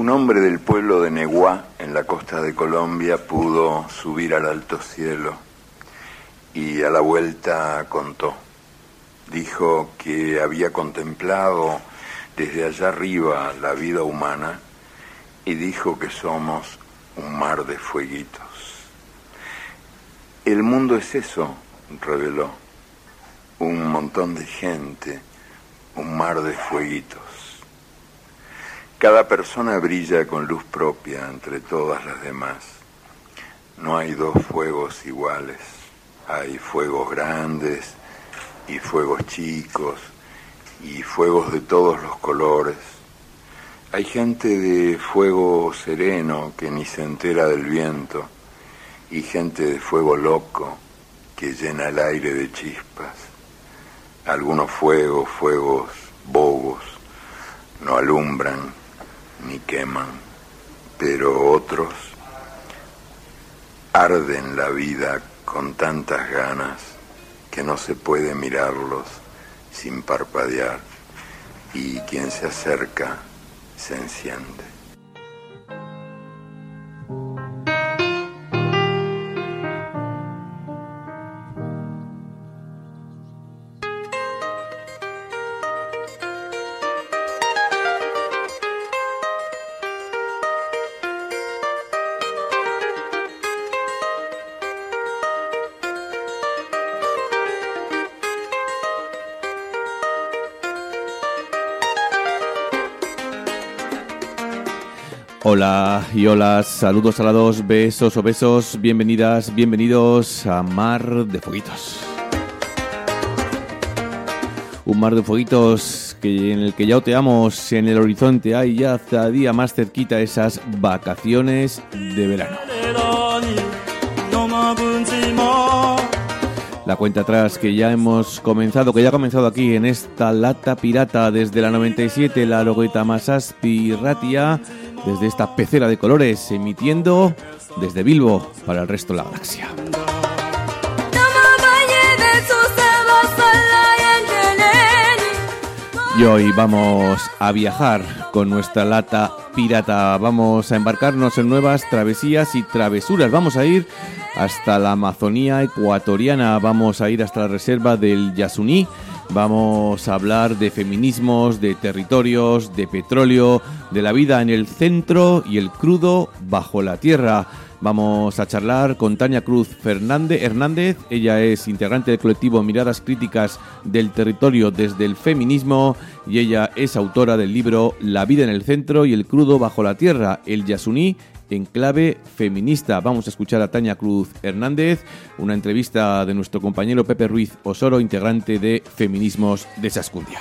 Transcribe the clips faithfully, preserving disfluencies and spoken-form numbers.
Un hombre del pueblo de Neguá, en la costa de Colombia, pudo subir al alto cielo y a la vuelta contó. Dijo que había contemplado desde allá arriba la vida humana y dijo que somos un mar de fueguitos. El mundo es eso, reveló, un montón de gente, un mar de fueguitos. Cada persona brilla con luz propia entre todas las demás. No hay dos fuegos iguales. Hay fuegos grandes y fuegos chicos y fuegos de todos los colores. Hay gente de fuego sereno que ni se entera del viento y gente de fuego loco que llena el aire de chispas. Algunos fuegos, fuegos bobos, no alumbran ni queman, pero otros arden la vida con tantas ganas que no se puede mirarlos sin parpadear, y quien se acerca se enciende. Hola y hola, saludos a la dos, besos o besos, bienvenidas, bienvenidos a Mar de Fueguitos. Un mar de fueguitos que, en el que ya oteamos en el horizonte, hay ya cada día más cerquita esas vacaciones de verano. La cuenta atrás que ya hemos comenzado, que ya ha comenzado aquí en esta lata pirata desde la noventa y siete, la Logueta Masaspi Ratia, desde esta pecera de colores, emitiendo desde Bilbo para el resto de la galaxia. Y hoy vamos a viajar con nuestra lata pirata. Vamos a embarcarnos en nuevas travesías y travesuras. Vamos a ir hasta la Amazonía ecuatoriana. Vamos a ir hasta la reserva del Yasuní. Vamos a hablar de feminismos, de territorios, de petróleo, de la vida en el centro y el crudo bajo la tierra. Vamos a charlar con Tania Cruz Fernández Hernández. Ella es integrante del colectivo Miradas Críticas del Territorio desde el Feminismo y ella es autora del libro La vida en el centro y el crudo bajo la tierra, el Yasuní en clave feminista. Vamos a escuchar a Tania Cruz Hernández, una entrevista de nuestro compañero Pepe Ruiz Osoro, integrante de Feminismos de Saskundia.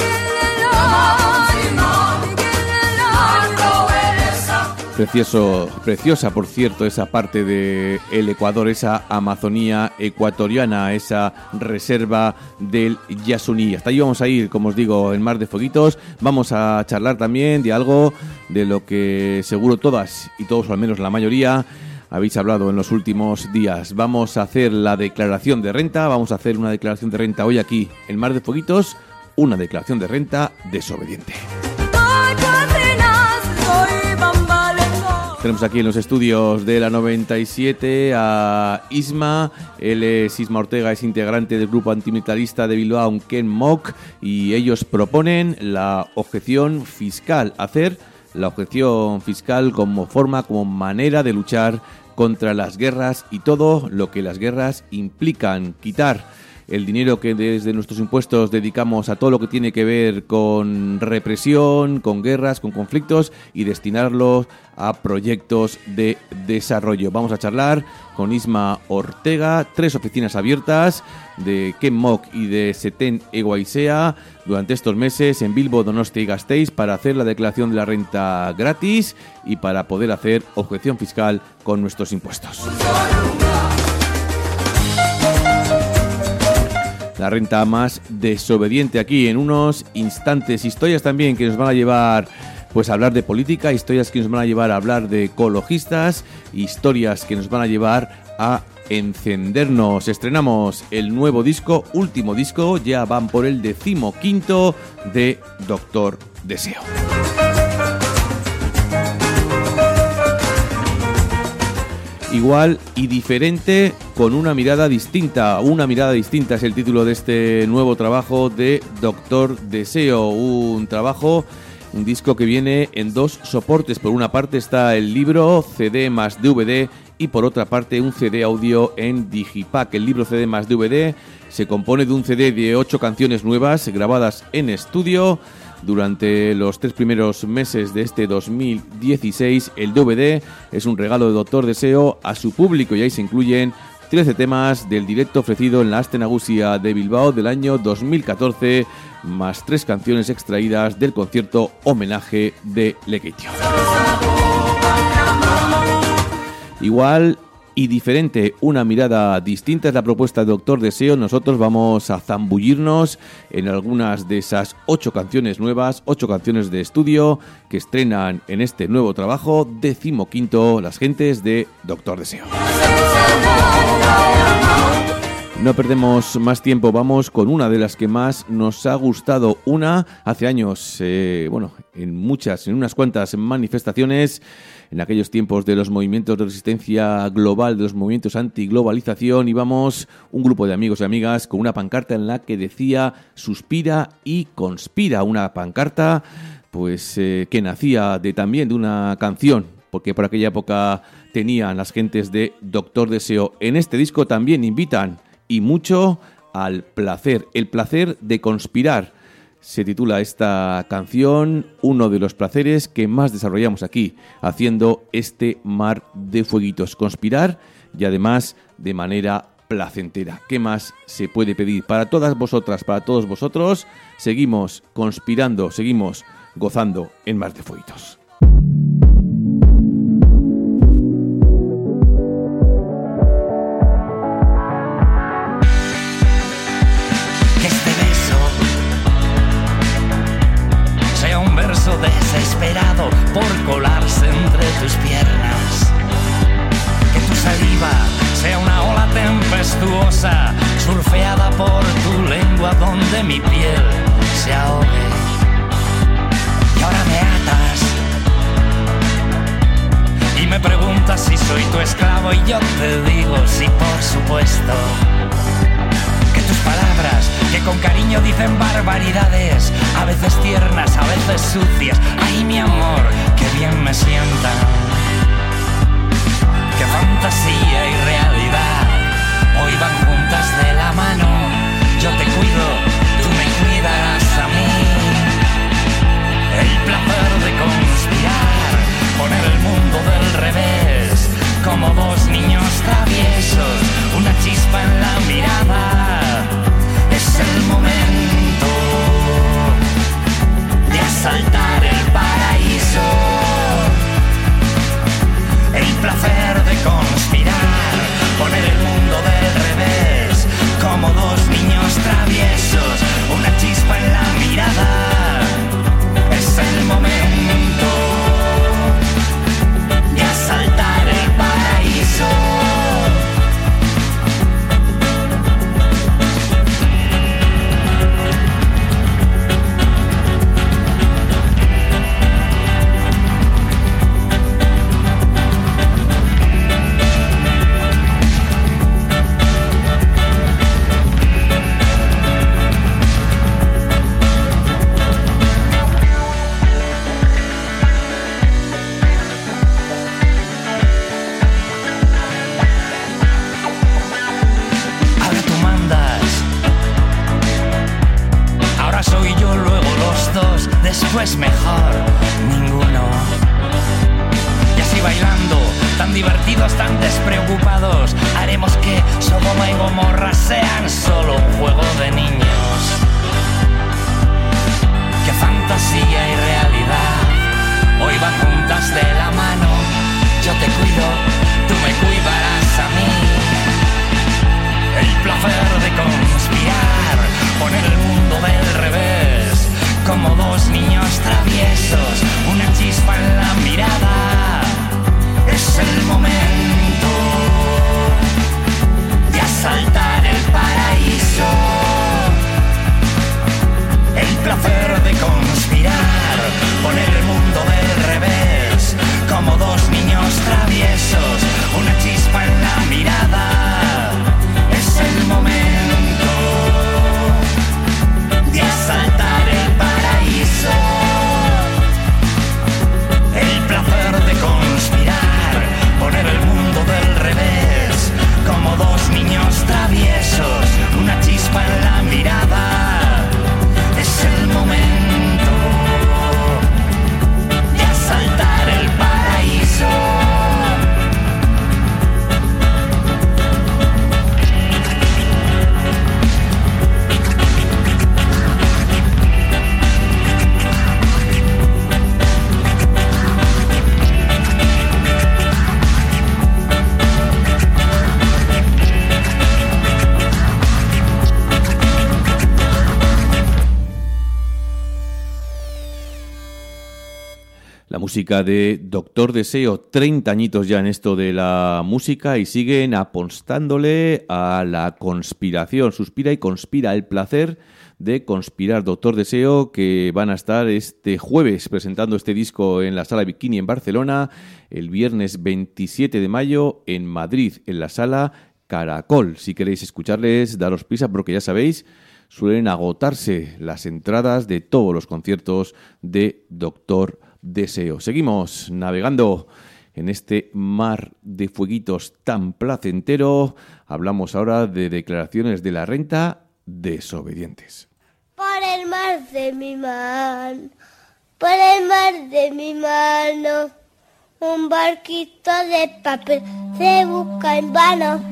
Precioso, preciosa, por cierto, esa parte de el Ecuador, esa Amazonía ecuatoriana, esa reserva del Yasuní. Hasta ahí vamos a ir, como os digo, en Mar de Fueguitos. Vamos a charlar también de algo de lo que seguro todas y todos, o al menos la mayoría, habéis hablado en los últimos días. Vamos a hacer la declaración de renta, vamos a hacer una declaración de renta hoy aquí en Mar de Fueguitos, una declaración de renta desobediente. Tenemos aquí en los estudios de la noventa y siete a Isma. Él es Isma Ortega, es integrante del grupo antimilitarista de Bilbao, Ken Mok, y ellos proponen la objeción fiscal, hacer la objeción fiscal como forma, como manera de luchar contra las guerras y todo lo que las guerras implican, quitar el dinero que desde nuestros impuestos dedicamos a todo lo que tiene que ver con represión, con guerras, con conflictos y destinarlos a proyectos de desarrollo. Vamos a charlar con Isma Ortega, tres oficinas abiertas de Ken Mok y de Setén Eguaisea durante estos meses en Bilbo, Donostia y Gasteiz para hacer la declaración de la renta gratis y para poder hacer objeción fiscal con nuestros impuestos. La renta más desobediente aquí en unos instantes. Historias también que nos van a llevar pues a hablar de política, historias que nos van a llevar a hablar de ecologistas, historias que nos van a llevar a encendernos. Estrenamos el nuevo disco, último disco, ya van por el decimoquinto de Doctor Deseo. Igual y diferente, con una mirada distinta. Una mirada distinta es el título de este nuevo trabajo de Doctor Deseo. Un trabajo, un disco que viene en dos soportes. Por una parte está el libro C D más D V D y por otra parte un C D audio en Digipack. El libro C D más D V D se compone de un C D de ocho canciones nuevas grabadas en estudio durante los tres primeros meses de este dos mil dieciséis. El D V D es un regalo de Doctor Deseo a su público y ahí se incluyen trece temas del directo ofrecido en la Aste Nagusia de Bilbao del año dos mil catorce, más tres canciones extraídas del concierto homenaje de Lekeitio. Igual y diferente, una mirada distinta es la propuesta de Doctor Deseo. Nosotros vamos a zambullirnos en algunas de esas ocho canciones nuevas, ocho canciones de estudio que estrenan en este nuevo trabajo, decimoquinto, las gentes de Doctor Deseo. No perdemos más tiempo, vamos con una de las que más nos ha gustado. Una, hace años, eh, bueno, en muchas, en unas cuantas manifestaciones, en aquellos tiempos de los movimientos de resistencia global, de los movimientos antiglobalización, íbamos un grupo de amigos y amigas con una pancarta en la que decía "Suspira y conspira", una pancarta pues eh, que nacía de también de una canción, porque por aquella época tenían las gentes de Doctor Deseo. En este disco también invitan y mucho al placer, el placer de conspirar. Se titula esta canción, uno de los placeres que más desarrollamos aquí, haciendo este mar de fueguitos. Conspirar y además de manera placentera. ¿Qué más se puede pedir? Para todas vosotras, para todos vosotros, seguimos conspirando, seguimos gozando en mar de fueguitos. Desesperado por colarse entre tus piernas, que tu saliva sea una ola tempestuosa surfeada por tu lengua donde mi piel se ahogue. Y ahora me atas y me preguntas si soy tu esclavo y yo te digo sí, por supuesto. Que tus palabras, que con cariño dicen barbaridades, a veces tiernas, a veces sucias, ay mi amor, que bien me sientan. Que fantasía y realidad hoy van juntas de la mano. Yo te cuido, tú me cuidarás a mí. El placer de conspirar, poner el mundo del revés, como dos niños traviesos, una chispa en la mirada. Es el momento de asaltar el paraíso. música de Doctor Deseo, treinta añitos ya en esto de la música y siguen apostándole a la conspiración. Suspira y conspira el placer de conspirar. Doctor Deseo, que van a estar este jueves presentando este disco en la Sala Bikini en Barcelona, el viernes veintisiete de mayo en Madrid, en la Sala Caracol. Si queréis escucharles, daros prisa porque ya sabéis, suelen agotarse las entradas de todos los conciertos de Doctor Deseo. Seguimos navegando en este mar de fueguitos tan placentero. Hablamos ahora de declaraciones de la renta desobedientes. Por el mar de mi mano, por el mar de mi mano, un barquito de papel se busca en vano.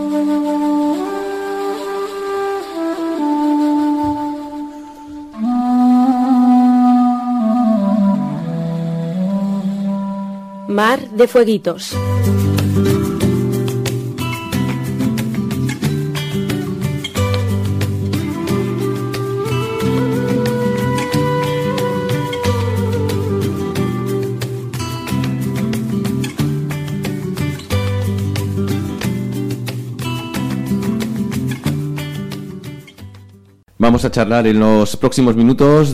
Mar de fueguitos. Vamos a charlar en los próximos minutos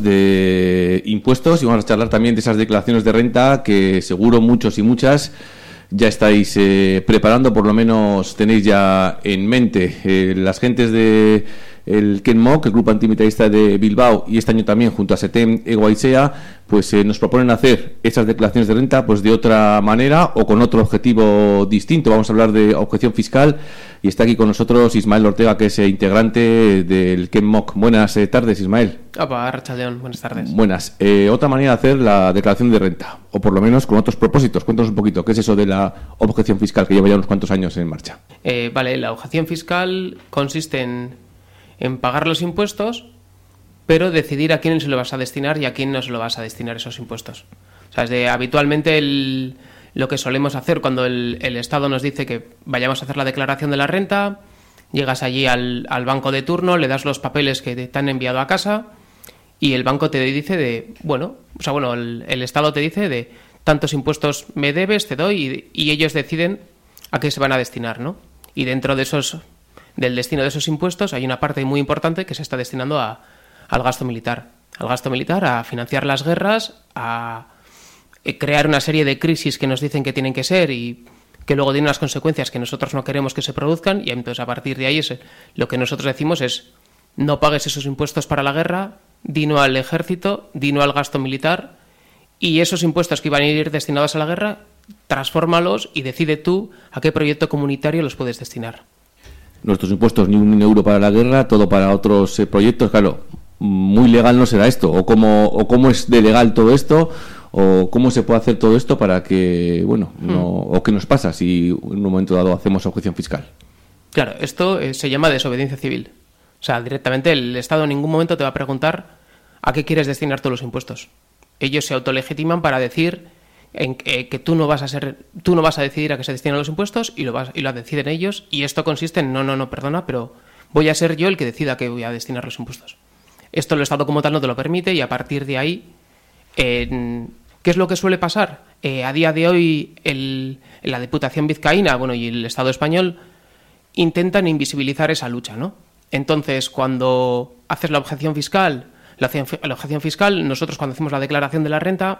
de impuestos y vamos a charlar también de esas declaraciones de renta que seguro muchos y muchas ya estáis eh, preparando, por lo menos tenéis ya en mente. Eh, las gentes de el KenMook, el grupo antimilitarista de Bilbao, y este año también junto a SETEM Egoaizea, pues eh, nos proponen hacer esas declaraciones de renta pues de otra manera o con otro objetivo distinto. Vamos a hablar de objeción fiscal y está aquí con nosotros Ismael Ortega, que es eh, integrante del KenMook. Buenas eh, tardes, Ismael. Opa, Arratsaldeon, buenas tardes. Buenas. Eh, otra manera de hacer la declaración de renta, o por lo menos con otros propósitos. Cuéntanos un poquito, ¿qué es eso de la objeción fiscal que lleva ya unos cuantos años en marcha? Eh, vale, la objeción fiscal consiste en en pagar los impuestos, pero decidir a quién se lo vas a destinar y a quién no se lo vas a destinar esos impuestos. O sea, es de, habitualmente el, lo que solemos hacer cuando el, el Estado nos dice que vayamos a hacer la declaración de la renta, llegas allí al, al banco de turno, le das los papeles que te han enviado a casa y el banco te dice de, bueno, o sea, bueno, el, el Estado te dice de tantos impuestos me debes, te doy, y, y ellos deciden a qué se van a destinar, ¿no? Y dentro de esos del destino de esos impuestos hay una parte muy importante que se está destinando a, al gasto militar. Al gasto militar, a financiar las guerras, a crear una serie de crisis que nos dicen que tienen que ser y que luego tienen unas consecuencias que nosotros no queremos que se produzcan, y entonces a partir de ahí es, lo que nosotros decimos es no pagues esos impuestos para la guerra, dino al ejército, dino al gasto militar, y esos impuestos que iban a ir destinados a la guerra, transfórmalos y decide tú a qué proyecto comunitario los puedes destinar. Nuestros impuestos, ni un euro para la guerra, todo para otros eh, proyectos. Claro, muy legal no será esto. O cómo, o cómo es de legal todo esto, o cómo se puede hacer todo esto para que, bueno, no, o qué nos pasa si en un momento dado hacemos objeción fiscal. Claro, esto eh, se llama desobediencia civil. O sea, directamente el Estado en ningún momento te va a preguntar a qué quieres destinar todos los impuestos. Ellos se autolegitiman para decir en, eh, que tú no vas a ser, tú no vas a decidir a qué se destinan los impuestos y lo vas, y lo deciden ellos, y esto consiste en no, no, no, perdona, pero voy a ser yo el que decida a qué voy a destinar los impuestos. Esto el Estado como tal no te lo permite, y a partir de ahí, eh, ¿qué es lo que suele pasar? Eh, a día de hoy el, la Diputación Vizcaína, bueno, y el Estado español intentan invisibilizar esa lucha, ¿no? Entonces, cuando haces la objeción fiscal, la, la objeción fiscal, nosotros cuando hacemos la declaración de la renta,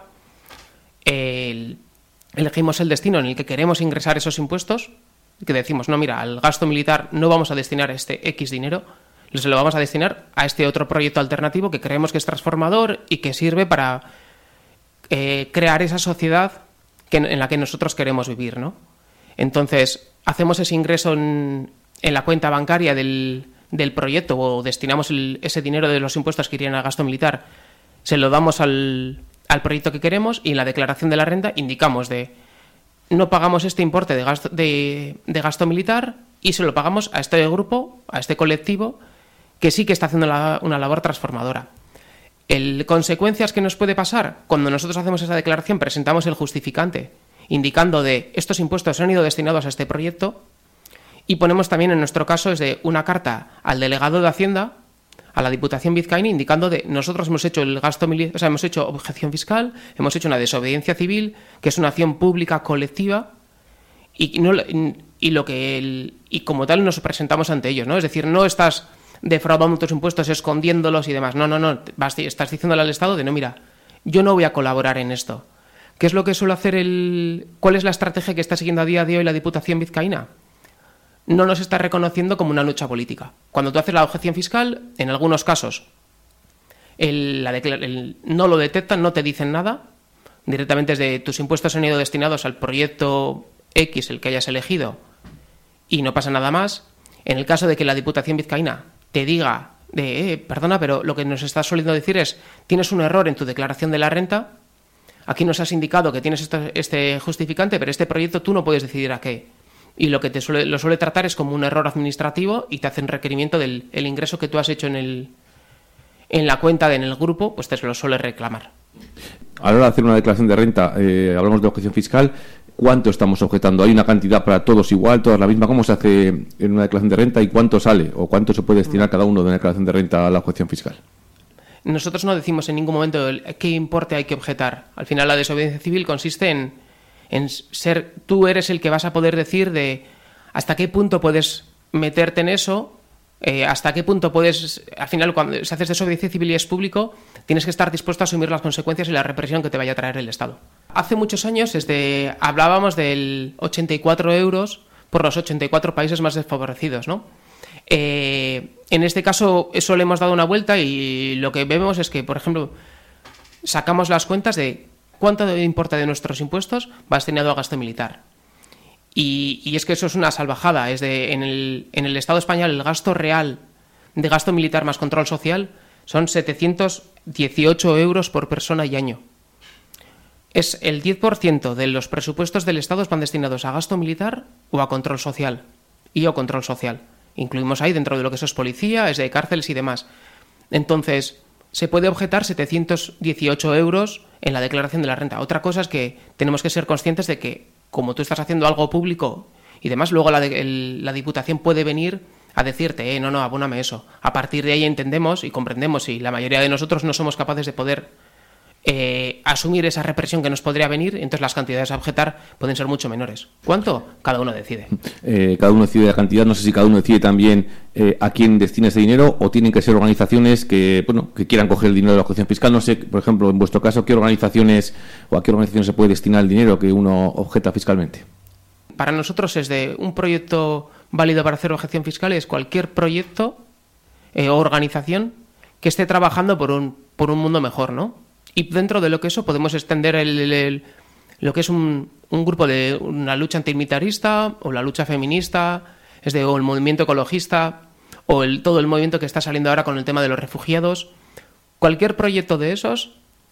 El, elegimos el destino en el que queremos ingresar esos impuestos, que decimos, no, mira, al gasto militar no vamos a destinar este X dinero, se lo vamos a destinar a este otro proyecto alternativo que creemos que es transformador y que sirve para eh, crear esa sociedad que, en la que nosotros queremos vivir, ¿no? Entonces, hacemos ese ingreso en, en la cuenta bancaria del, del proyecto, o destinamos el, ese dinero de los impuestos que irían al gasto militar, se lo damos al al proyecto que queremos, y en la declaración de la renta indicamos de no pagamos este importe de gasto, de, de gasto militar y se lo pagamos a este grupo, a este colectivo que sí que está haciendo la, una labor transformadora. El, consecuencias que nos puede pasar cuando nosotros hacemos esa declaración, presentamos el justificante indicando de estos impuestos han ido destinados a este proyecto, y ponemos también en nuestro caso es de una carta al delegado de Hacienda a la Diputación Vizcaína indicando de nosotros hemos hecho el gasto militar, o sea, hemos hecho objeción fiscal, hemos hecho una desobediencia civil, que es una acción pública colectiva, y no y lo que el, y como tal nos presentamos ante ellos, ¿no? Es decir, no estás defraudando tus impuestos, escondiéndolos y demás. No, no, no. Vas, estás diciéndole al Estado de no, mira, yo no voy a colaborar en esto. ¿Qué es lo que suele hacer el... ¿Cuál es la estrategia que está siguiendo a día de hoy la Diputación Vizcaína? No nos está reconociendo como una lucha política. Cuando tú haces la objeción fiscal, en algunos casos el, la declar- el, no lo detectan, no te dicen nada. Directamente es de tus impuestos han ido destinados al proyecto X, el que hayas elegido, y no pasa nada más. En el caso de que la Diputación Vizcaína te diga de, eh, perdona, pero lo que nos estás soliendo decir es, tienes un error en tu declaración de la renta, aquí nos has indicado que tienes esto, este justificante, pero este proyecto tú no puedes decidir a qué. Y lo que te suele, lo suele tratar es como un error administrativo y te hacen requerimiento del el ingreso que tú has hecho en el en la cuenta de, en el grupo, pues te lo suele reclamar. A la hora de hacer una declaración de renta, eh, hablamos de objeción fiscal, ¿cuánto estamos objetando? ¿Hay una cantidad para todos igual, todas la misma? ¿Cómo se hace en una declaración de renta y cuánto sale o cuánto se puede destinar cada uno de una declaración de renta a la objeción fiscal? Nosotros no decimos en ningún momento el, qué importe hay que objetar. Al final la desobediencia civil consiste en, en ser, tú eres el que vas a poder decir de hasta qué punto puedes meterte en eso, eh, hasta qué punto puedes, al final cuando se haces desobediencia civil y es público, tienes que estar dispuesto a asumir las consecuencias y la represión que te vaya a traer el Estado. Hace muchos años desde, hablábamos del ochenta y cuatro euros por los ochenta y cuatro países más desfavorecidos, ¿no? Eh, en este caso eso le hemos dado una vuelta y lo que vemos es que, por ejemplo, sacamos las cuentas de cuánto importa de nuestros impuestos va destinado a gasto militar. Y, y es que eso es una salvajada. Es de, en, el, en el Estado español el gasto real de gasto militar más control social son setecientos dieciocho euros por persona y año. Es el diez por ciento de los presupuestos del Estado van destinados a gasto militar o a control social. Y o control social. Incluimos ahí dentro de lo que eso es policía, es de cárceles y demás. Entonces, se puede objetar setecientos dieciocho euros en la declaración de la renta. Otra cosa es que tenemos que ser conscientes de que, como tú estás haciendo algo público y demás, luego la, de, el, la Diputación puede venir a decirte, eh, no, no, abóname eso. A partir de ahí entendemos y comprendemos, y la mayoría de nosotros no somos capaces de poder eh, asumir esa represión que nos podría venir, entonces las cantidades a objetar pueden ser mucho menores. ¿Cuánto? Cada uno decide. Eh, cada uno decide la cantidad, no sé si cada uno decide también eh, a quién destina ese dinero, o tienen que ser organizaciones que, bueno, que quieran coger el dinero de la objeción fiscal. No sé, por ejemplo, en vuestro caso, ¿qué organizaciones o a qué organizaciones se puede destinar el dinero que uno objeta fiscalmente? Para nosotros es de un proyecto válido para hacer objeción fiscal, es cualquier proyecto eh, o organización que esté trabajando por un, por un mundo mejor, ¿no? Y dentro de lo que eso podemos extender el, el, el, lo que es un, un grupo de una lucha antimilitarista o la lucha feminista, es de, o el movimiento ecologista o el, todo el movimiento que está saliendo ahora con el tema de los refugiados. Cualquier proyecto de esos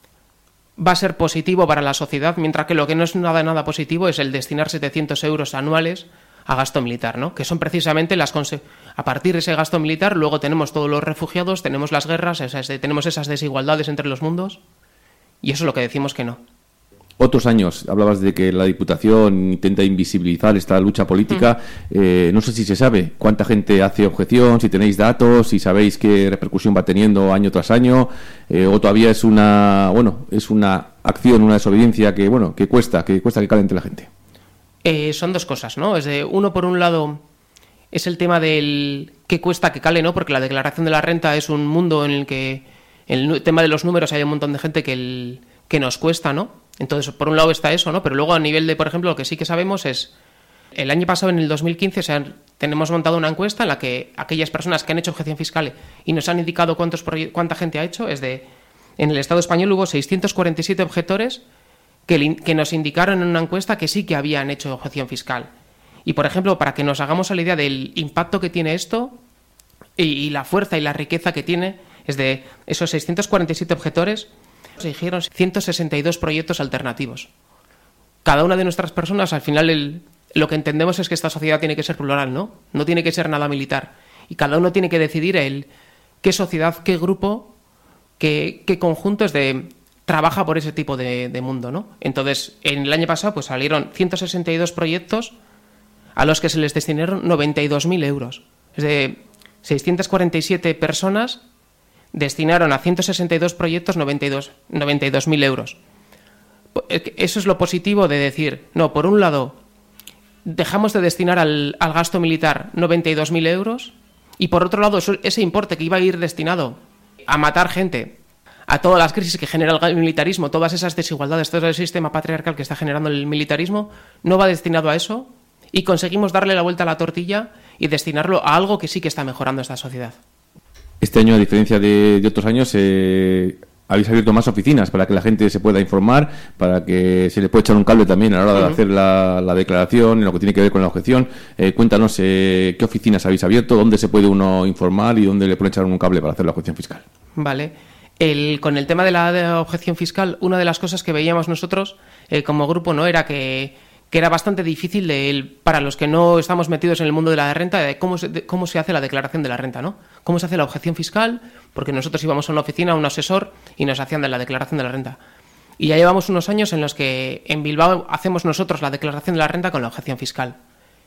va a ser positivo para la sociedad, mientras que lo que no es nada nada positivo es el destinar setecientos euros anuales a gasto militar, ¿no? Que son precisamente las conse- a partir de ese gasto militar luego tenemos todos los refugiados, tenemos las guerras, esas, tenemos esas desigualdades entre los mundos, y eso es lo que decimos que no. Otros años hablabas de que la Diputación intenta invisibilizar esta lucha política. Mm. Eh, no sé si se sabe cuánta gente hace objeción, si tenéis datos, si sabéis qué repercusión va teniendo año tras año, eh, o todavía es una, bueno, es una acción, una desobediencia que, bueno, que cuesta, que cuesta que cale entre la gente. Eh, son dos cosas, ¿no? Es de, uno, por un lado, es el tema del que cuesta que cale, ¿no? Porque la declaración de la renta es un mundo en el que el tema de los números hay un montón de gente que, el, que nos cuesta, ¿no? Entonces, por un lado está eso, ¿no? Pero luego a nivel de, por ejemplo, lo que sí que sabemos es, el año pasado, en el dos mil quince, o sea, tenemos montado una encuesta en la que aquellas personas que han hecho objeción fiscal y nos han indicado cuántos cuánta gente ha hecho, es de, en el Estado español hubo seiscientos cuarenta y siete objetores que, que nos indicaron en una encuesta que sí que habían hecho objeción fiscal. Y, por ejemplo, para que nos hagamos a la idea del impacto que tiene esto y, y la fuerza y la riqueza que tiene, es de esos seiscientos cuarenta y siete objetores, se dijeron ciento sesenta y dos proyectos alternativos. Cada una de nuestras personas, al final, el, lo que entendemos es que esta sociedad tiene que ser plural, ¿no? No tiene que ser nada militar. Y cada uno tiene que decidir el qué sociedad, qué grupo, qué, qué conjunto es de trabaja por ese tipo de, de mundo, ¿no? Entonces, en el año pasado pues salieron ciento sesenta y dos proyectos a los que se les destinaron noventa y dos mil euros. Es de seiscientas cuarenta y siete personas destinaron a ciento sesenta y dos proyectos noventa y dos mil euros. Eso es lo positivo de decir, no, por un lado, dejamos de destinar al, al gasto militar noventa y dos mil euros y por otro lado, eso, ese importe que iba a ir destinado a matar gente, a todas las crisis que genera el militarismo, todas esas desigualdades, todo el sistema patriarcal que está generando el militarismo, no va destinado a eso y conseguimos darle la vuelta a la tortilla y destinarlo a algo que sí que está mejorando esta sociedad. Este año, a diferencia de, de otros años, eh, habéis abierto más oficinas para que la gente se pueda informar, para que se le pueda echar un cable también a la hora de uh-huh. hacer la, la declaración, en lo que tiene que ver con la objeción. Eh, cuéntanos eh, qué oficinas habéis abierto, dónde se puede uno informar y dónde le puede echar un cable para hacer la objeción fiscal. Vale. El, con el tema de la, de la objeción fiscal, una de las cosas que veíamos nosotros eh, como grupo no era que, que era bastante difícil de el, para los que no estamos metidos en el mundo de la renta, de cómo se, de cómo se hace la declaración de la renta, ¿no? Cómo se hace la objeción fiscal, porque nosotros íbamos a una oficina, a un asesor y nos hacían de la declaración de la renta. Y ya llevamos unos años en los que en Bilbao hacemos nosotros la declaración de la renta con la objeción fiscal.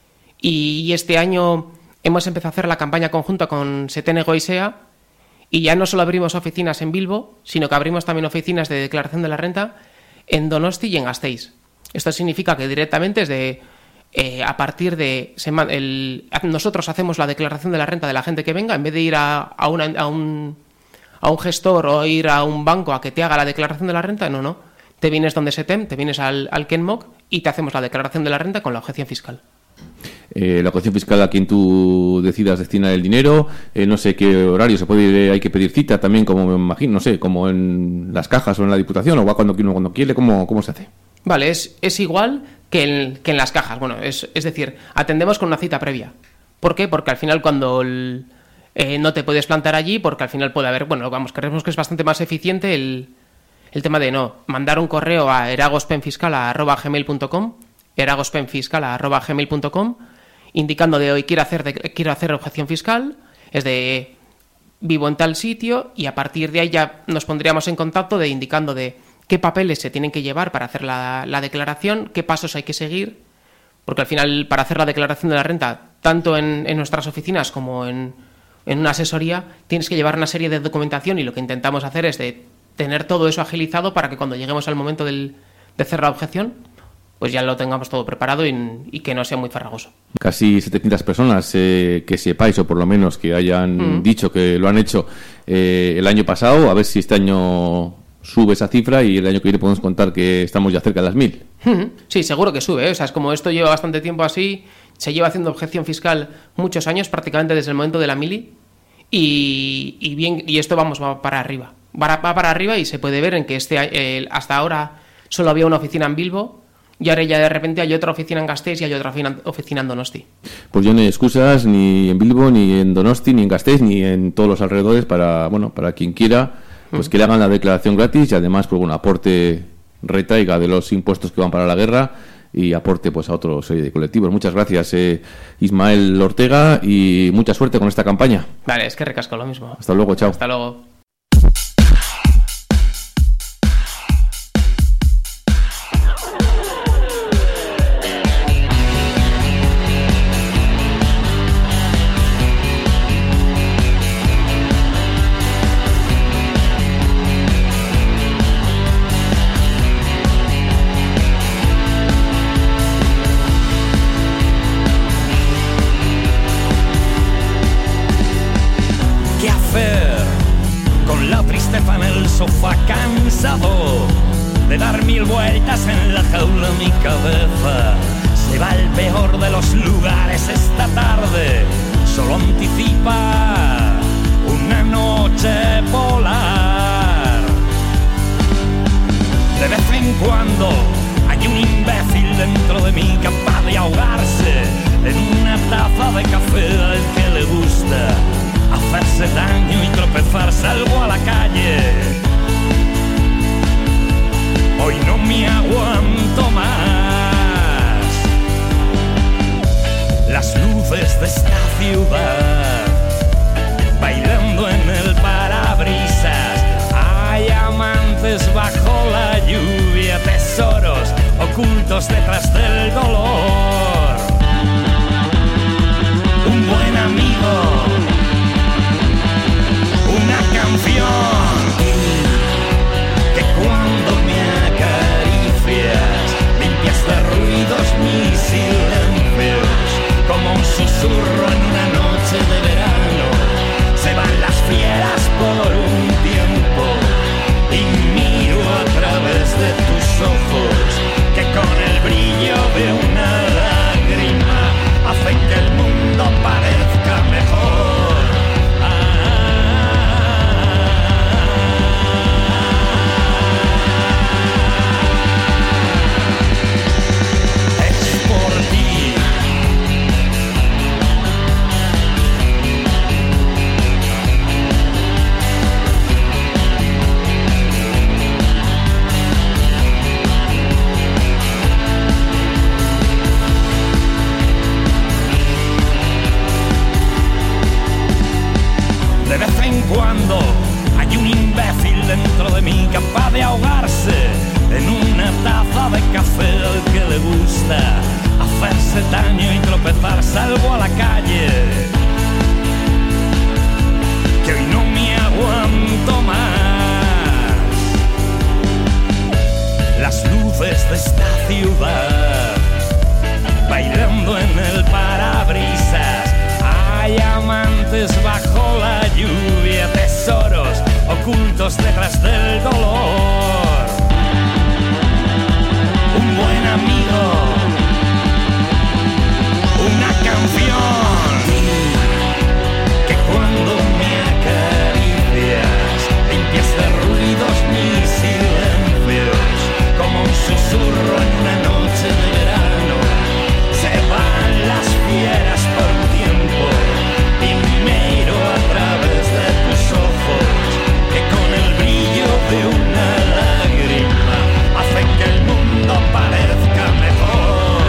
Y, y este año hemos empezado a hacer la campaña conjunta con Setene Goisea. Y ya no solo abrimos oficinas en Bilbo, sino que abrimos también oficinas de declaración de la renta en Donosti y en Gasteiz. Esto significa que directamente es de, eh, a partir de... El, nosotros hacemos la declaración de la renta de la gente que venga, en vez de ir a, a, una, a, un, a un gestor o ir a un banco a que te haga la declaración de la renta, no, no. Te vienes donde Setem, te vienes al, al Kenmoc y te hacemos la declaración de la renta con la objeción fiscal. Eh, la objeción fiscal a quien tú decidas destinar el dinero, eh, no sé qué horario se puede ir, eh, hay que pedir cita también, como me imagino, no sé, como en las cajas o en la Diputación, o va cuando uno cuando quiere, ¿cómo, cómo se hace? Vale, es, es igual que en, que en las cajas, bueno, es, es decir, atendemos con una cita previa. ¿Por qué? Porque al final cuando el, eh, no te puedes plantar allí, porque al final puede haber, bueno, vamos, creemos que es bastante más eficiente el, el tema de no, mandar un correo a eragospenfiscal arroba gmail punto com, eragospenfiscal arroba gmail punto com, indicando de hoy quiero hacer de, quiero hacer objeción fiscal, es de vivo en tal sitio, y a partir de ahí ya nos pondríamos en contacto de indicando de qué papeles se tienen que llevar para hacer la, la declaración, qué pasos hay que seguir, porque al final para hacer la declaración de la renta, tanto en, en nuestras oficinas como en, en una asesoría, tienes que llevar una serie de documentación y lo que intentamos hacer es de tener todo eso agilizado para que cuando lleguemos al momento del, de hacer la objeción, pues ya lo tengamos todo preparado y, y que no sea muy farragoso. Casi setecientas personas eh, que sepáis, o por lo menos que hayan mm. dicho que lo han hecho eh, el año pasado, a ver si este año sube esa cifra y el año que viene podemos contar que estamos ya cerca de las mil. Sí, seguro que sube, ¿eh? O sea, es como esto lleva bastante tiempo así, se lleva haciendo objeción fiscal muchos años, prácticamente desde el momento de la mili, y, y bien, y esto vamos, va para arriba. Va, va para arriba y se puede ver en que este eh, hasta ahora solo había una oficina en Bilbo, y ahora ya de repente hay otra oficina en Gasteiz y hay otra oficina en Donosti. Pues yo no hay excusas ni en Bilbo, ni en Donosti, ni en Gasteiz, ni en todos los alrededores para, bueno, para quien quiera, pues mm. que le hagan la declaración gratis y además, pues bueno, aporte, retraiga de los impuestos que van para la guerra y aporte pues a otra serie de colectivos. Muchas gracias, eh, Ismael Ortega, y mucha suerte con esta campaña. Vale, es que recasco lo mismo. Hasta luego, chao. Hasta luego. Sofá cansado de dar mil vueltas en la jaula, mi cabeza se va al peor de los lugares esta tarde. Solo anticipa una noche polar. De vez en cuando hay un imbécil dentro de mí capaz de ahogarse en una taza de café al que le gusta hacerse daño y tropezar. Salgo a la calle, hoy no me aguanto más. Las luces de esta ciudad bailando en el parabrisas. Hay amantes bajo la lluvia, tesoros ocultos detrás del dolor. Un buen amigo, un una canción que cuando me acaricias limpias de ruidos mis silencios, como un susurro en una noche de verano. Se van las fieras por un tiempo y miro a través de tus ojos, que con el brillo de una lágrima hacen que el mundo parezca mejor. Es por ti. De vez en cuando hay un imbécil dentro de mí capaz de ahogarse en una taza de café al que le gusta hacerse daño y tropezar. Salgo a la calle, que hoy no me aguanto más. Las luces de esta ciudad bailando en el parabrisas. Hay amantes bajo la lluvia, tesoros ocultos detrás del dolor. Un buen amigo, una canción que cuando me acaricias limpias de ruidos mis silencios, como un susurro en una noche de verano. Se van las fieras por un tiempo y miro a través de tus ojos, que con el brillo de una lágrima hacen que el mundo parezca mejor.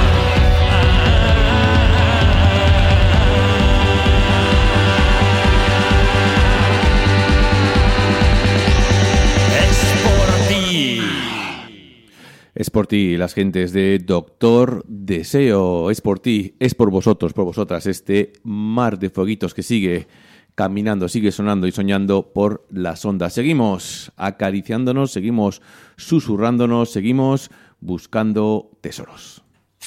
Es por ti. Es por ti, las gentes de Doctor Deseo. Es por ti, es por vosotros, por vosotras. Este mar de fueguitos que sigue caminando, sigue sonando y soñando por las ondas. Seguimos acariciándonos, seguimos susurrándonos, seguimos buscando tesoros.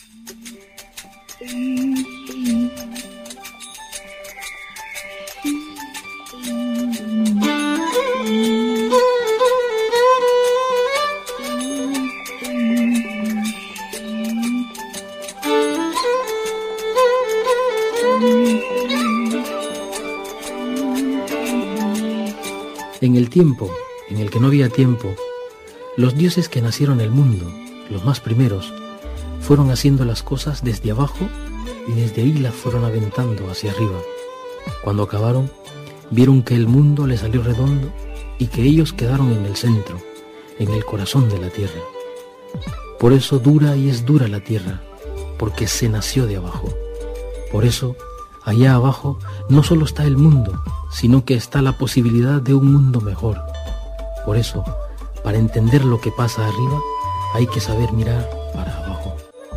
En el tiempo en el que no había tiempo, los dioses que nacieron el mundo, los más primeros, fueron haciendo las cosas desde abajo y desde ahí las fueron aventando hacia arriba. Cuando acabaron, vieron que el mundo les salió redondo y que ellos quedaron en el centro, en el corazón de la tierra. Por eso dura y es dura la tierra, porque se nació de abajo. Por eso, allá abajo no solo está el mundo, sino que está la posibilidad de un mundo mejor. Por eso, para entender lo que pasa arriba, hay que saber mirar para abajo.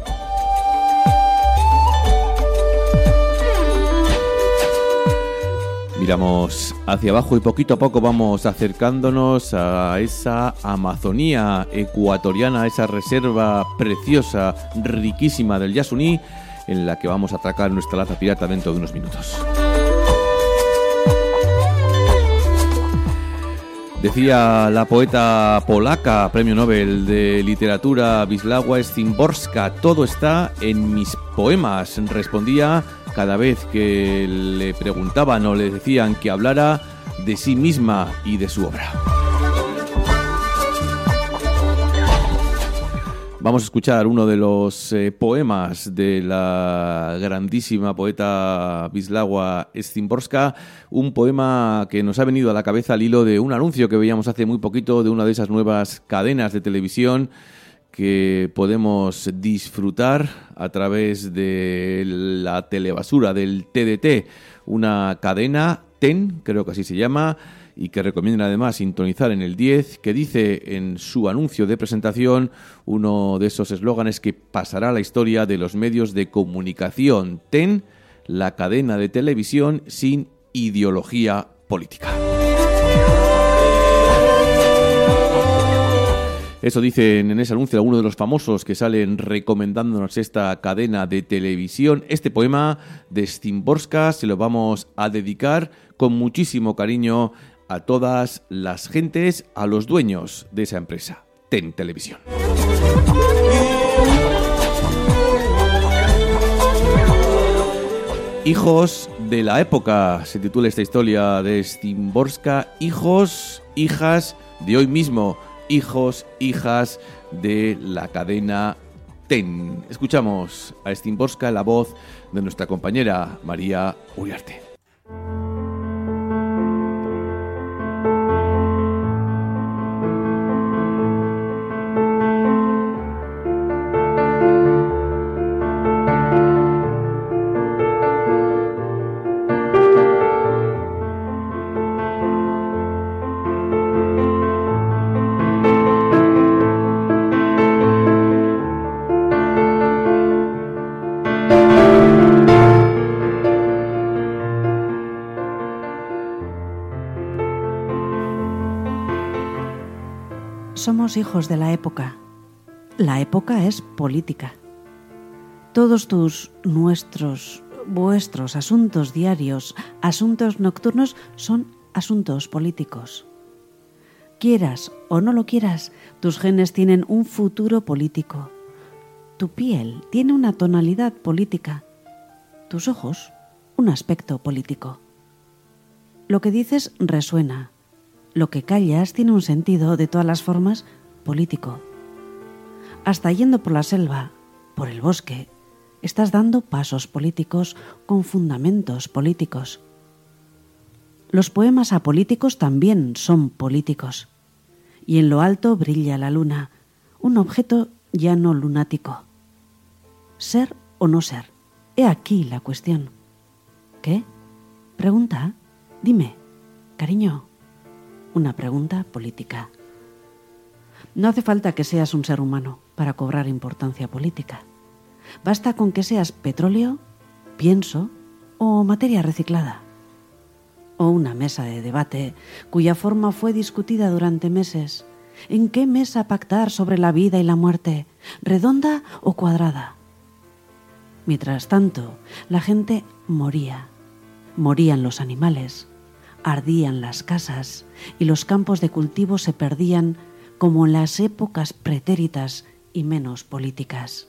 Miramos hacia abajo y poquito a poco vamos acercándonos a esa Amazonía ecuatoriana, a esa reserva preciosa, riquísima del Yasuní, en la que vamos a atracar nuestra lanza pirata dentro de unos minutos. Decía la poeta polaca, premio Nobel de literatura Wisława Szymborska, todo está en mis poemas. Respondía cada vez que le preguntaban o le decían que hablara de sí misma y de su obra. Vamos a escuchar uno de los eh, poemas de la grandísima poeta Wisława Szymborska, un poema que nos ha venido a la cabeza al hilo de un anuncio que veíamos hace muy poquito de una de esas nuevas cadenas de televisión que podemos disfrutar a través de la telebasura del T D T, una cadena T E N, creo que así se llama, y que recomiendan además sintonizar en el diez, que dice en su anuncio de presentación uno de esos eslóganes que pasará a la historia de los medios de comunicación. T E N, la cadena de televisión sin ideología política. Eso dicen en ese anuncio algunos de los famosos que salen recomendándonos esta cadena de televisión. Este poema de Szymborska se lo vamos a dedicar con muchísimo cariño a todas las gentes, a los dueños de esa empresa, TEN Televisión. Hijos de la época, se titula esta historia de Szymborska. Hijos, hijas de hoy mismo, hijos, hijas de la cadena TEN. Escuchamos a Szymborska, la voz de nuestra compañera María Uriarte. Somos hijos de la época. La época es política. Todos tus, nuestros, vuestros asuntos diarios, asuntos nocturnos son asuntos políticos. Quieras o no lo quieras, tus genes tienen un futuro político. Tu piel tiene una tonalidad política. Tus ojos, un aspecto político. Lo que dices resuena. Lo que callas tiene un sentido, de todas las formas, político. Hasta yendo por la selva, por el bosque, estás dando pasos políticos con fundamentos políticos. Los poemas apolíticos también son políticos. Y en lo alto brilla la luna, un objeto ya no lunático. ¿Ser o no ser? He aquí la cuestión. ¿Qué? Pregunta. Dime, cariño. Una pregunta política. No hace falta que seas un ser humano para cobrar importancia política. Basta con que seas petróleo, pienso o materia reciclada. O una mesa de debate cuya forma fue discutida durante meses. ¿En qué mesa pactar sobre la vida y la muerte? ¿Redonda o cuadrada? Mientras tanto, la gente moría. Morían los animales. Ardían las casas y los campos de cultivo se perdían como en las épocas pretéritas y menos políticas.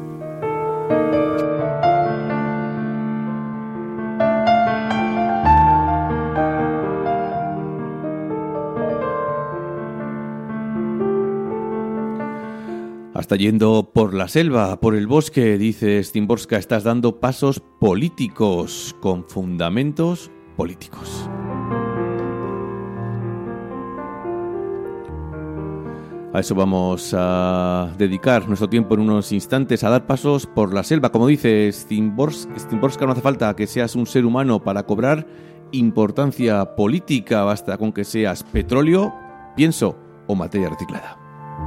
Hasta yendo por la selva, por el bosque, dice Szymborska, estás dando pasos políticos con fundamentos políticos. A eso vamos a dedicar nuestro tiempo en unos instantes, a dar pasos por la selva. Como dice Szymborska, no hace falta que seas un ser humano para cobrar importancia política, basta con que seas petróleo, pienso o materia reciclada.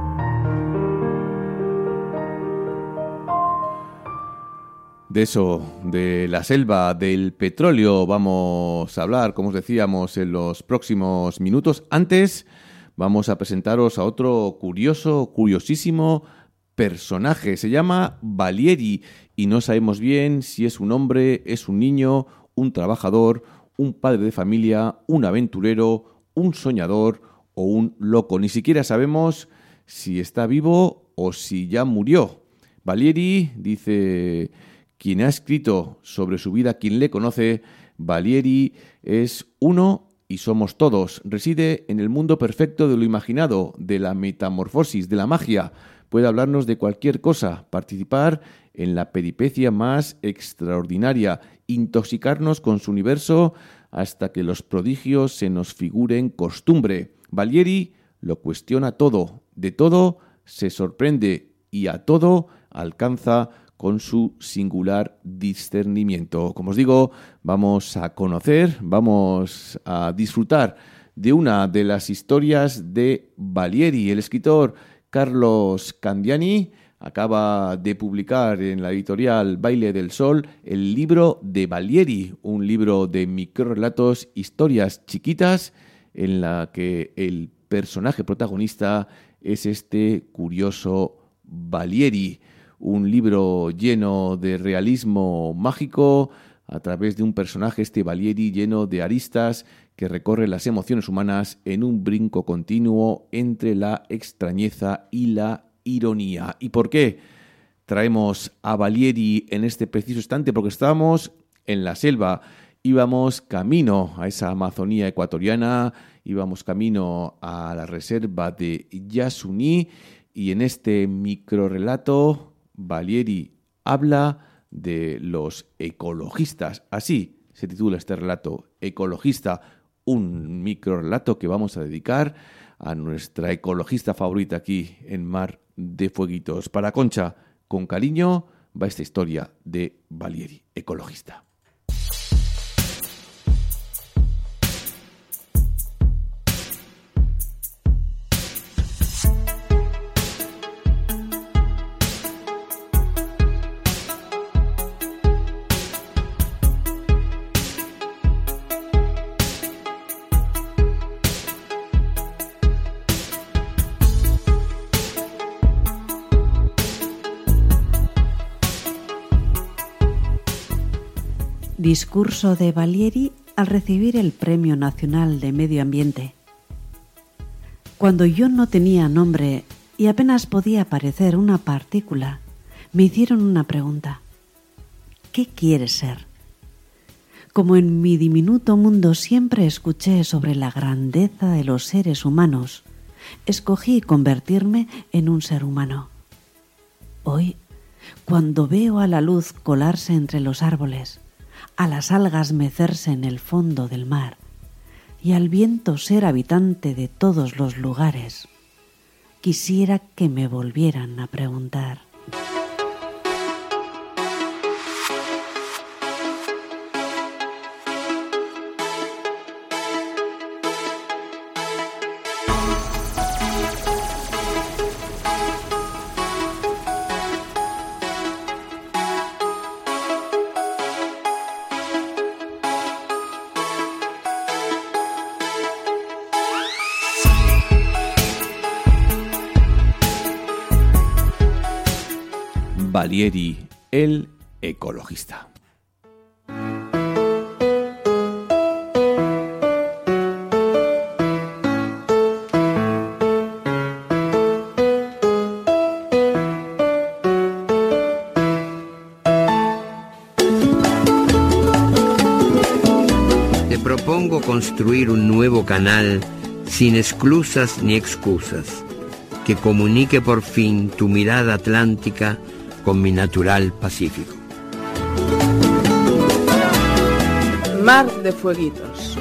De eso, de la selva, del petróleo, vamos a hablar, como os decíamos, en los próximos minutos. Antes, vamos a presentaros a otro curioso, curiosísimo personaje. Se llama Valieri y no sabemos bien si es un hombre, es un niño, un trabajador, un padre de familia, un aventurero, un soñador o un loco. Ni siquiera sabemos si está vivo o si ya murió. Valieri, dice quien ha escrito sobre su vida, quien le conoce, Valieri es uno y somos todos. Reside en el mundo perfecto de lo imaginado, de la metamorfosis, de la magia. Puede hablarnos de cualquier cosa, participar en la peripecia más extraordinaria, intoxicarnos con su universo hasta que los prodigios se nos figuren costumbre. Valieri lo cuestiona todo, de todo se sorprende y a todo alcanza con su singular discernimiento. Como os digo, vamos a conocer, vamos a disfrutar de una de las historias de Valieri. El escritor Carlos Candiani acaba de publicar en la editorial Baile del Sol el libro de Valieri, un libro de microrrelatos, historias chiquitas, en la que el personaje protagonista es este curioso Valieri, un libro lleno de realismo mágico a través de un personaje, este Valieri, lleno de aristas que recorre las emociones humanas en un brinco continuo entre la extrañeza y la ironía. ¿Y por qué traemos a Valieri en este preciso instante? Porque estábamos en la selva, íbamos camino a esa Amazonía ecuatoriana, íbamos camino a la reserva de Yasuní, y en este microrrelato Valieri habla de los ecologistas. Así se titula este relato, Ecologista, un microrrelato que vamos a dedicar a nuestra ecologista favorita aquí en Mar de Fueguitos. Para Concha, con cariño, va esta historia de Valieri, ecologista. Discurso de Valieri al recibir el Premio Nacional de Medio Ambiente. Cuando yo no tenía nombre y apenas podía parecer una partícula, me hicieron una pregunta. ¿Qué quieres ser? Como en mi diminuto mundo siempre escuché sobre la grandeza de los seres humanos, escogí convertirme en un ser humano. Hoy, cuando veo a la luz colarse entre los árboles, a las algas mecerse en el fondo del mar y al viento ser habitante de todos los lugares, quisiera que me volvieran a preguntar. Valieri, el ecologista. Te propongo construir un nuevo canal sin esclusas ni excusas, que comunique por fin tu mirada atlántica con mi natural Pacífico. Mar de Fueguitos.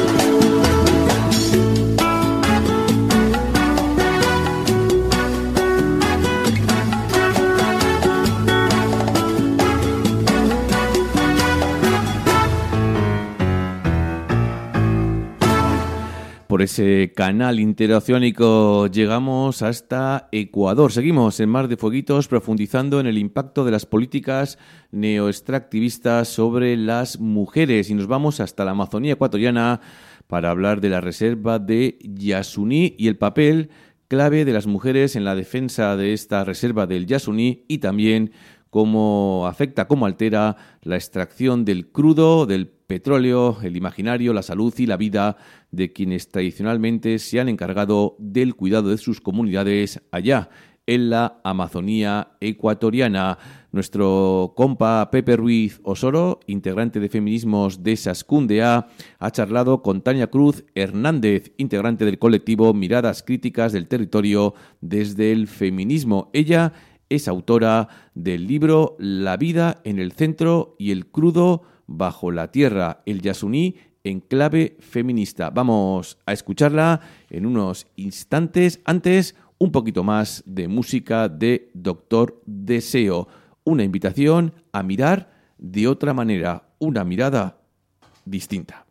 Por ese canal interoceánico llegamos hasta Ecuador. Seguimos en Mar de Fueguitos profundizando en el impacto de las políticas neoextractivistas sobre las mujeres y nos vamos hasta la Amazonía ecuatoriana para hablar de la reserva de Yasuní y el papel clave de las mujeres en la defensa de esta reserva del Yasuní y también cómo afecta, cómo altera la extracción del crudo, del petróleo, el imaginario, la salud y la vida de quienes tradicionalmente se han encargado del cuidado de sus comunidades allá, en la Amazonía ecuatoriana. Nuestro compa Pepe Ruiz Osoro, integrante de Feminismos de Sascundea, ha charlado con Tania Cruz Hernández, integrante del colectivo Miradas Críticas del Territorio desde el Feminismo. Ella es autora del libro La vida en el centro y el crudo bajo la tierra, el Yasuní en clave feminista. Vamos a escucharla en unos instantes. Antes, un poquito más de música de Doctor Deseo. Una invitación a mirar de otra manera, una mirada distinta.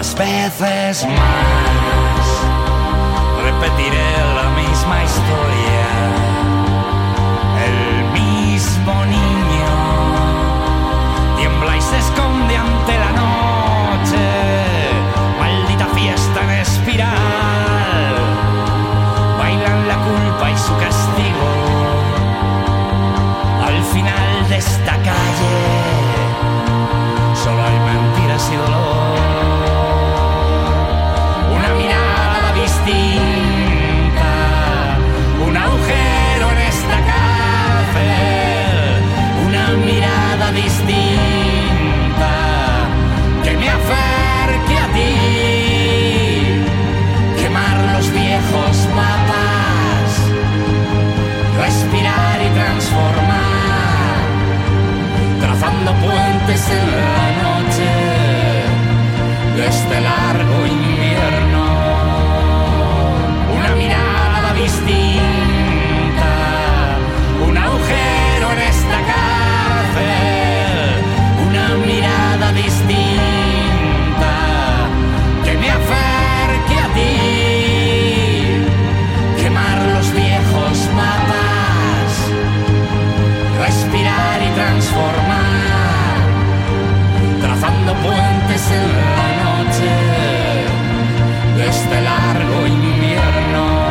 dos veces más. Repetiré la misma historia, el mismo niño tiembla y se esconde ante la noche, maldita fiesta en espiral, bailan la culpa y su castigo, al final de esta calle solo hay mentiras y dolor, una mirada distinta, un agujero en esta cárcel, una mirada distinta que me acerque a ti, quemar los viejos mapas, respirar y transformar, trazando puentes en la noche de este largo invierno, una mirada distinta, un agujero en esta cárcel, una mirada distinta que me acerque a ti, quemar los viejos mapas, respirar y transformar, trazando puentes en la noche de este largo invierno.